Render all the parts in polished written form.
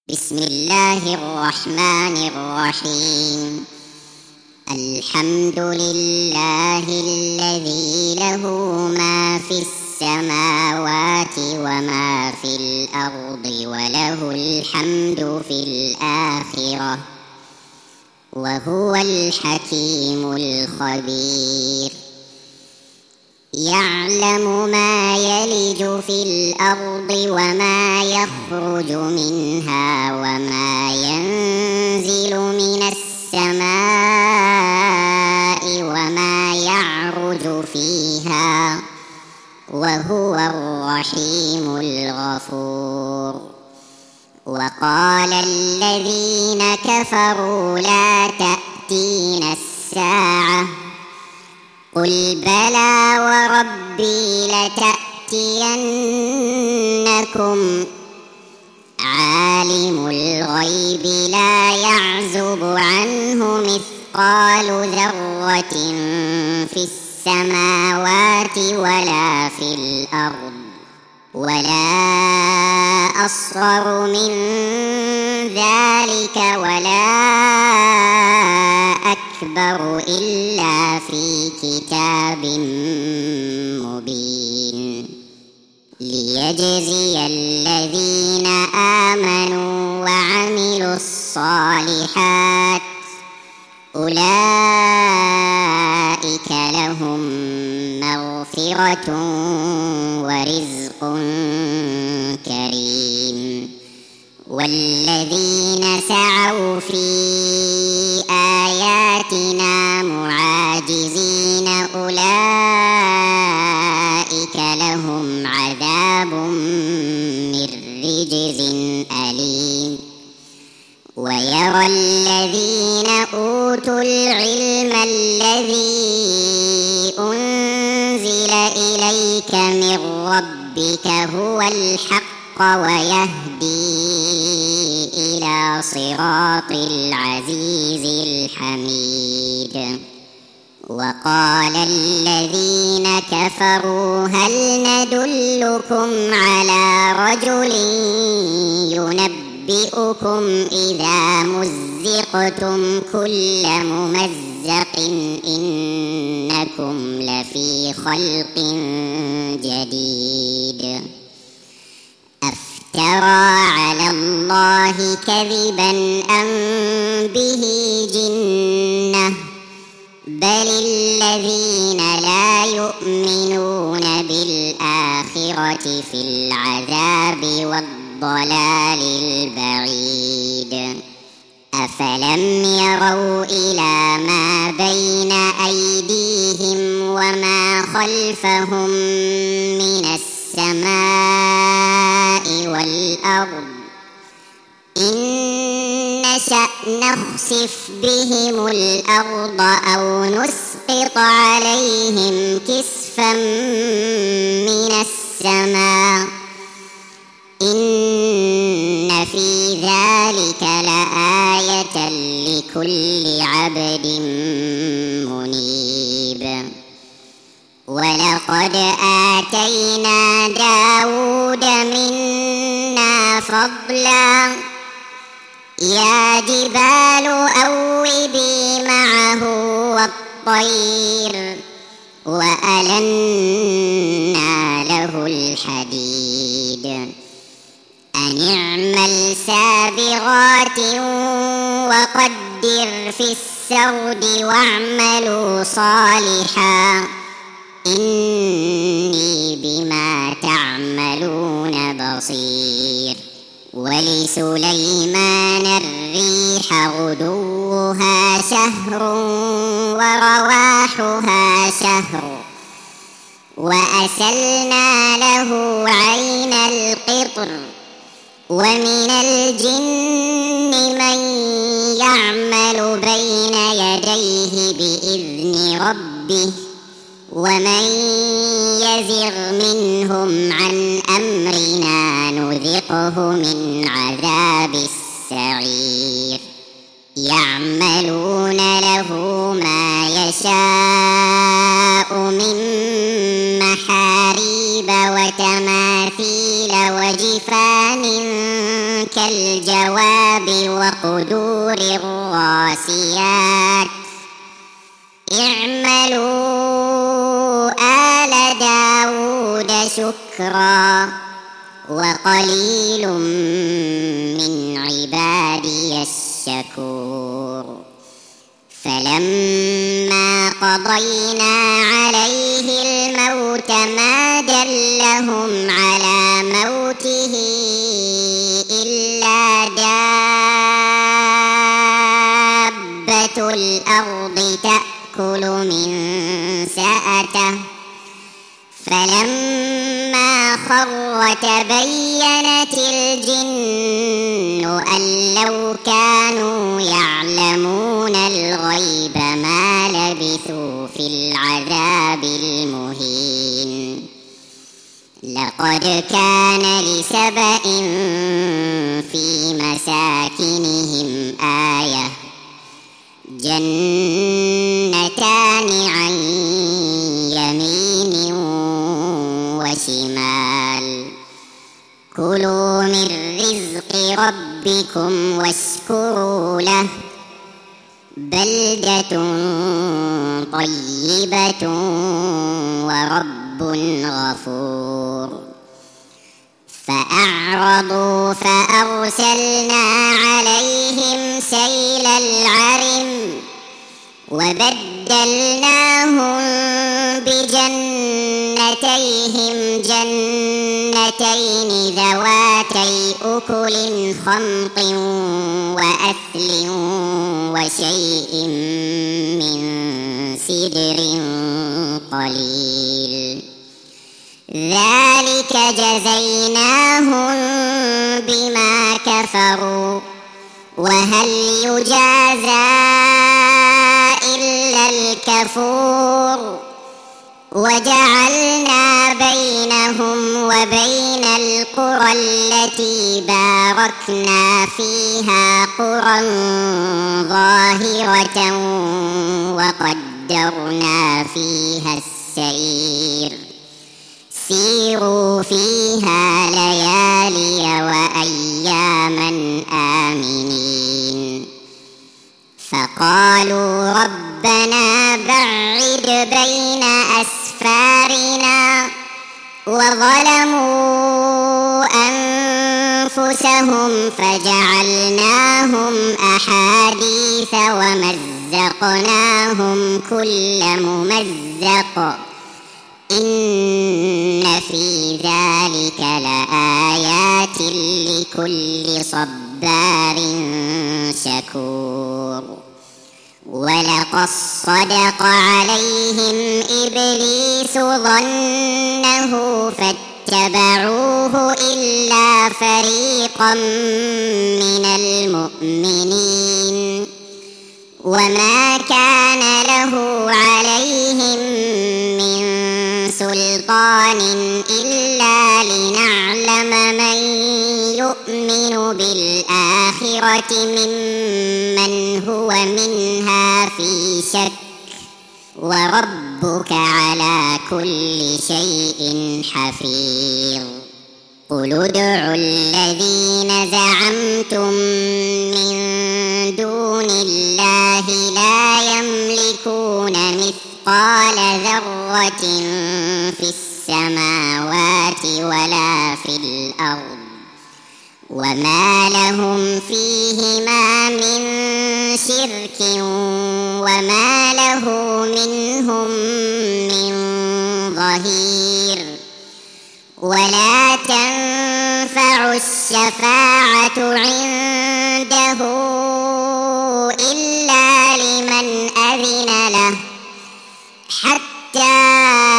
بسم الله الرحمن الرحيم. الحمد لله الذي له ما في السماوات وما في الأرض وله الحمد في الآخرة وهو الحكيم الخبير. يعلم ما يلج في الأرض وما يخرج منها وما ينزل من السماء وما يعرج فيها وهو الرحيم الغفور. وقال الذين كفروا لا تأتينا الساعة قل بلى وربي لتأتينكم عالم الغيب لا يعزب عنه مثقال ذرة في السماوات ولا في الأرض ولا أصغر من ذلك ولا أكبر إلا في كتاب مبين ليجزي الذين آمنوا وعملوا الصالحات أولئك لهم مغفرة ورزق كريم. والذين سعوا في آياتنا معاجزين أولئك لهم عذاب من رجز أليم. ويرى الذين أوتوا العلم الذي أنزل إليك من ربك هو الحق ويهدي إلى صراط العزيز الحميد. وقال الذين كفروا هل ندلكم على رجل ينبئكم إذا مزقتم كل ممزق إنكم لفي خلق جديد أفترى على الله كذبا أم به جنة بل الذين لا يؤمنون بالآخرة في العذاب والضلال البعيد. أفلم يروا إلى ما بين أيديهم وما خلفهم من السماء والأرض إن نشأ نخسف بهم الأرض أو نسقط عليهم كسفا من السماء إن في ذلك لآية لكل عبد منيب. ولقد آتينا داود منا فضلا يا جبال أوبي معه والطير وألنا له الحديد أن اعمل سابغات وقدر في السرد واعملوا صالحا إني بما تعملون بصير. ولسليمان الريح غدوها شهر ورواحها شهر وأسلنا له عين القطر ومن الجن من يعمل بين يديه بإذن ربه ومن يزغ منهم عن أمرنا نذقه من عذاب السعير. يعملون له ما يشاء من محاريب وتماثيل وجفان كالجواب وقدور الراسيات اعملوا آل داود شكرا وقليل من عبادي الشكور فلما قضينا عليه الموت ما دلهم على موته إلا دابة الأرض تأكل من سأته فلما خر تبينت الجن أن لو كانوا يعلمون الغيب ما لبثوا في العذاب المهين لقد كان لسبإ في مساكنهم آية جنتان عن يمين وشمال كلوا من رزق ربكم واشكروا له بلدة طيبة ورب غفور فأعرضوا فأرسلنا عليهم سيل العرم وبدلناهم بجنتيهم جنتين ذواتي أكل خمط وأثل وشيء من سدر قليل ذلك جزيناهم بما كفروا وهل يجازى إلا الكفور وجعلنا بينهم وبين القرى التي باركنا فيها قرى ظاهرة وقدرنا فيها السير سيروا فيها ليالي وأياما آمنين فقالوا ربنا بعد بين أسفارنا وظلموا أنفسهم فجعلناهم أحاديث ومزقناهم كل ممزق إن في ذلك لآيات لكل صبار شكور ولقد صدق عليهم إبليس ظنه فاتبعوه إلا فريقا من المؤمنين وما كان له عليهم من سلطان إلا لنعلم من يؤمن بالآخرة ممن هو منها في شك وربك على كل شيء حفيظ قل ادعوا الذين زعمتم من دون الله لا يملكون مثقال ذرة في السماوات ولا في الأرض وما لهم فيهما من شرك وما له منهم من ظهير ولا تنفع الشفاعة عنده إلا لمن أذن له حتى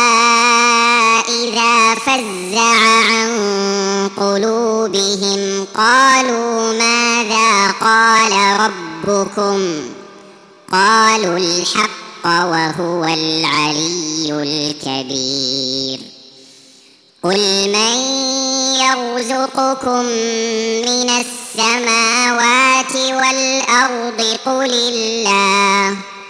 إذا فزع عن قلوبهم قالوا ماذا قال ربكم قالوا الحق وهو العلي الكبير قل من يرزقكم من السماوات والأرض قل الله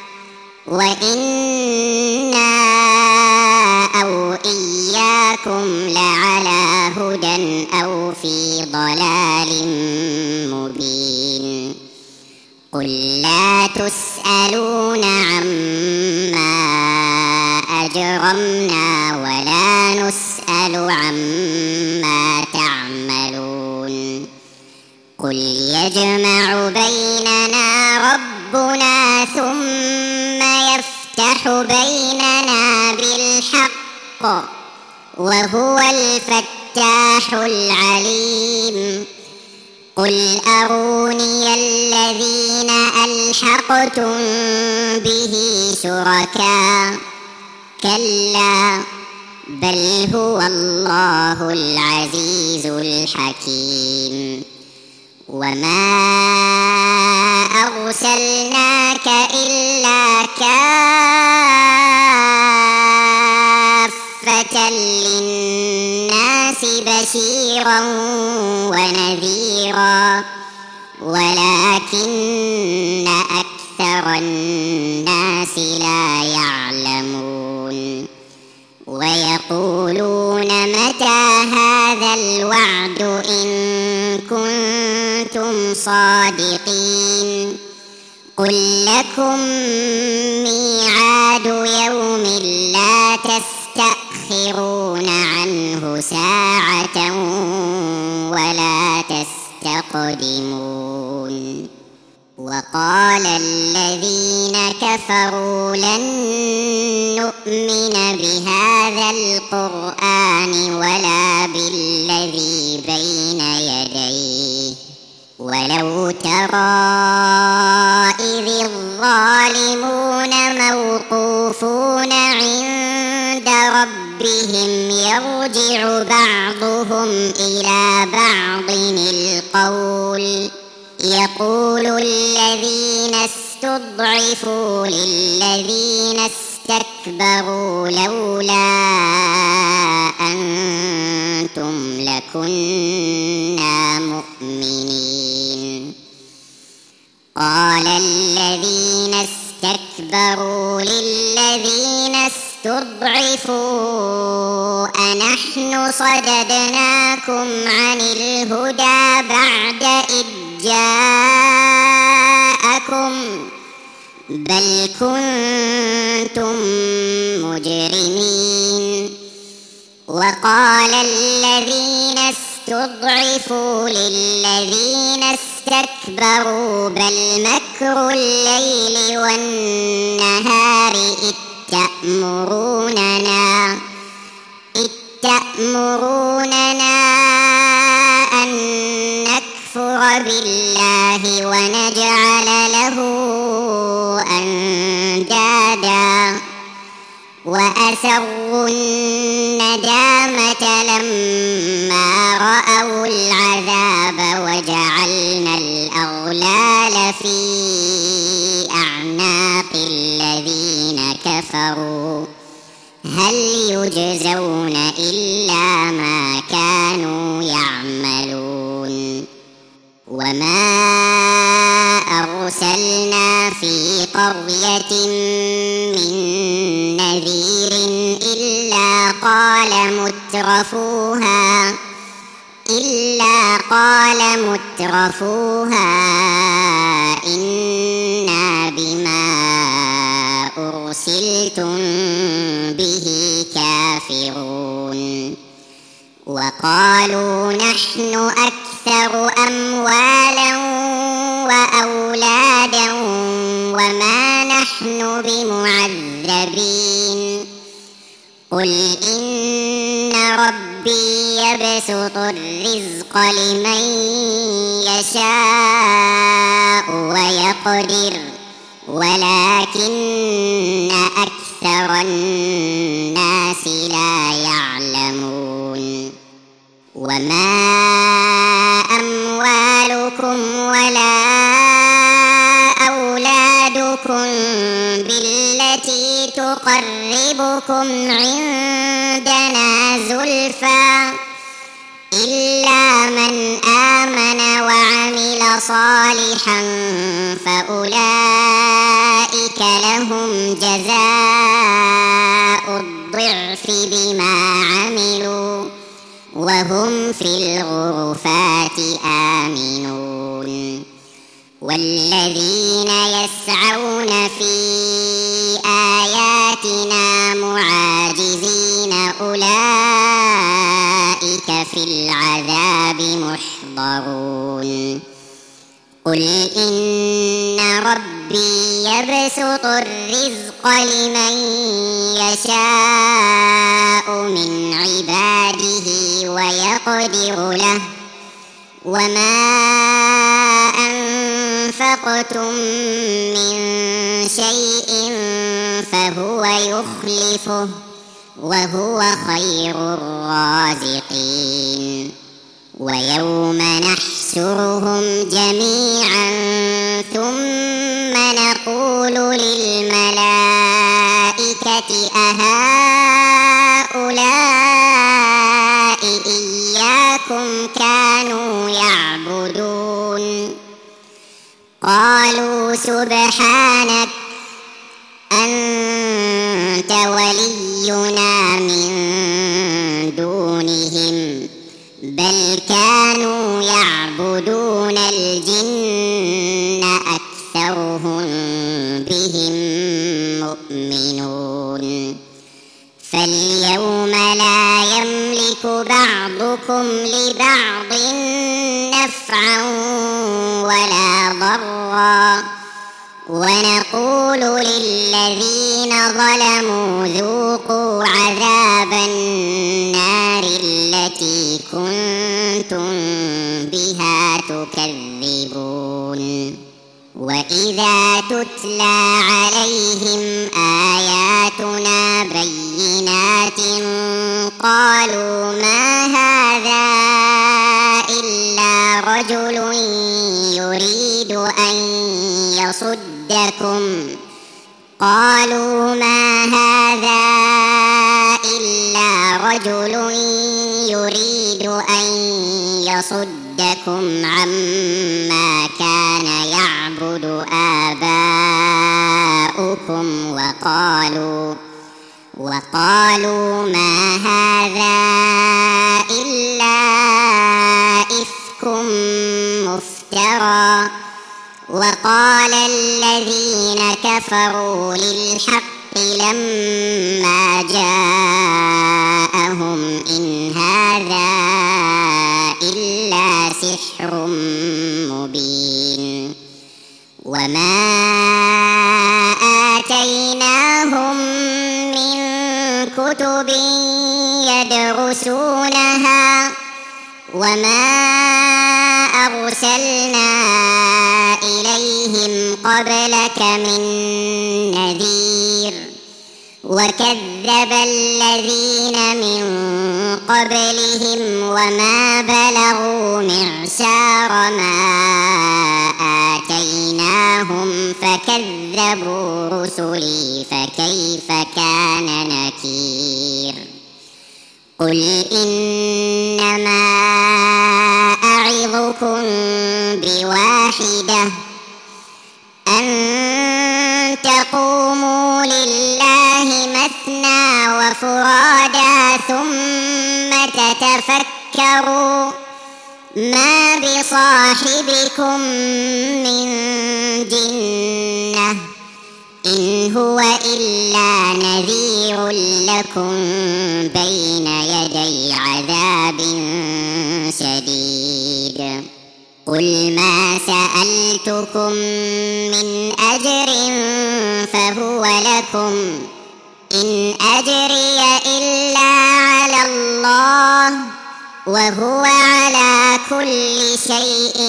وإنا أو إياكم لعلى هدى أو في ضلال قل لا تسألون عما أجرمنا ولا نسأل عما تعملون قل يجمع بيننا ربنا ثم يفتح بيننا بالحق وهو الفتاح العليم قل أروني الذين ألحقتم به شركاء كلا بل هو الله العزيز الحكيم وما أرسلناك إلا كافة للناس بشيرا ونذيرا ولكن أكثر الناس لا يعلمون ويقولون متى هذا الوعد إن كنتم صادقين قل لكم ميعاد يوم لا تستأخرون عنه ساعة ولا تستقدمون وقال الذين كفروا لن نؤمن بهذا القرآن ولا بالذي بين يديه ولو ترى إذ الظالمون موقوفون عند ربهم يرجع بعضهم إلى بعض القول يقول الذين استضعفوا للذين استكبروا لولا أنتم لكنا مؤمنين قال الذين استكبروا للذين استضعفوا أنحن صددناكم عن الهدى بعد إذ جاءكم بل كنتم مجرمين وقال الذين استضعفوا للذين استكبروا بل مكر الليل والنهار إذ تأمروننا أن نكفر بالله ونجعل له أندادا وأسروا الندامة لما رأوا العذاب وجعلنا الأغلال في أعناق الذين كفروا هل يجزون إلا ما كانوا يعملون وما أرسلنا في قرية من نذير إلا قال مترفوها إنا بما أرسلتم به كافرون وقالوا نحن أكثر أموالا وأولادا وما نحن بمعذبين قل إن ربي يبسط الرزق لمن يشاء ويقدر ولكن أكثر الناس لا يعلمون وما أموالكم ولا أولادكم بالتي تقربكم عندنا زلفى إلا من آمن وعمل صالحا فأولئك لهم جزاء الضعف بما عملوا وهم في الغرفات آمنون والذين يسعون في آياتنا معاجزين أولئك في العذاب محضرون قل إن ربي يبسط الرزق لمن يشاء من عباده ويقدر له وما أنفقتم من شيء فهو يخلفه وهو خير الرازقين ويوم نحشرهم جميعا ثم نقول للملائكة أهؤلاء إياكم كانوا يعبدون قالوا سبحانك أنت ولينا من دونهم بل كانوا يعبدون الجن أكثرهم بهم مؤمنون فاليوم لا يملك بعضكم لبعض نفعا ولا ضرا ونقول للذين ظلموا ذوقوا عذاب النار التي كنتم بها تكذبون وإذا تتلى عليهم آياتنا بينات قالوا ما هذا إلا رجل يريد أن يصدكم عما كان يعبد آباؤكم وقالوا ما هذا إلا إفك مفترى وقال الذين كفروا للحق لما جاءهم إن هذا إلا سحر مبين وما آتيناهم من كتب يدرسونها وما أرسلنا إليهم قبلك من نذير وكذب الذين من قبلهم وما بلغوا معشار ما آتيناهم فكذبوا رسلي فكيف كان نكير قل إنما أعظكم بواحدة أن تقوموا لله مثنى وفرادا ثم تتفكروا ما بصاحبكم من جنة إن هو إلا نذير لكم بين يدي عذاب شديد قل ما سألتكم من أجر فهو لكم إن أجري إلا على الله وهو على كل شيء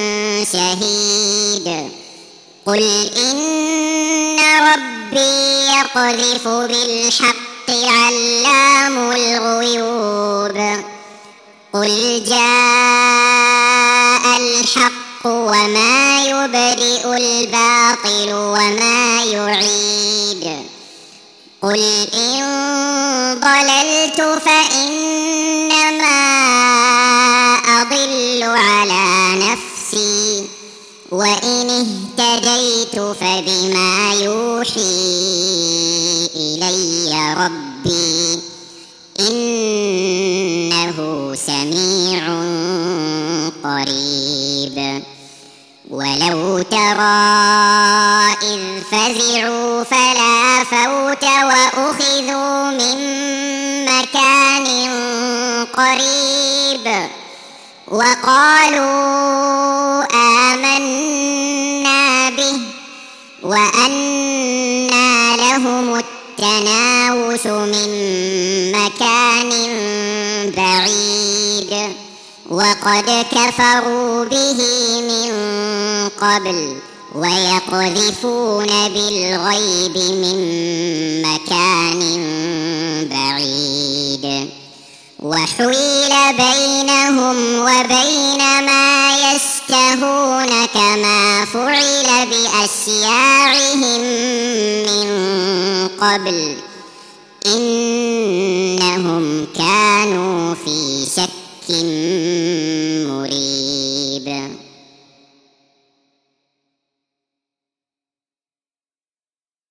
شهيد قل إن ربي يقذف بالحق علام الغيوب قل جاء الحق وما يبدئ الباطل وما يعيد قل إن ضللت فإنما أضل على نفسي وإن اهتديت فبما يوحي إلي ربي إنه سميع قريب ولو ترى إذ فزعوا فلا فوت وأخذوا من مكان قريب وقالوا آمنا به وأنى لهم التناوش من مكان بعيد وقد كفروا به من قبل ويقذفون بالغيب من مكان بعيد وحيل بينهم وبين ما يشتهون كما فعل بأشياعهم من قبل إنهم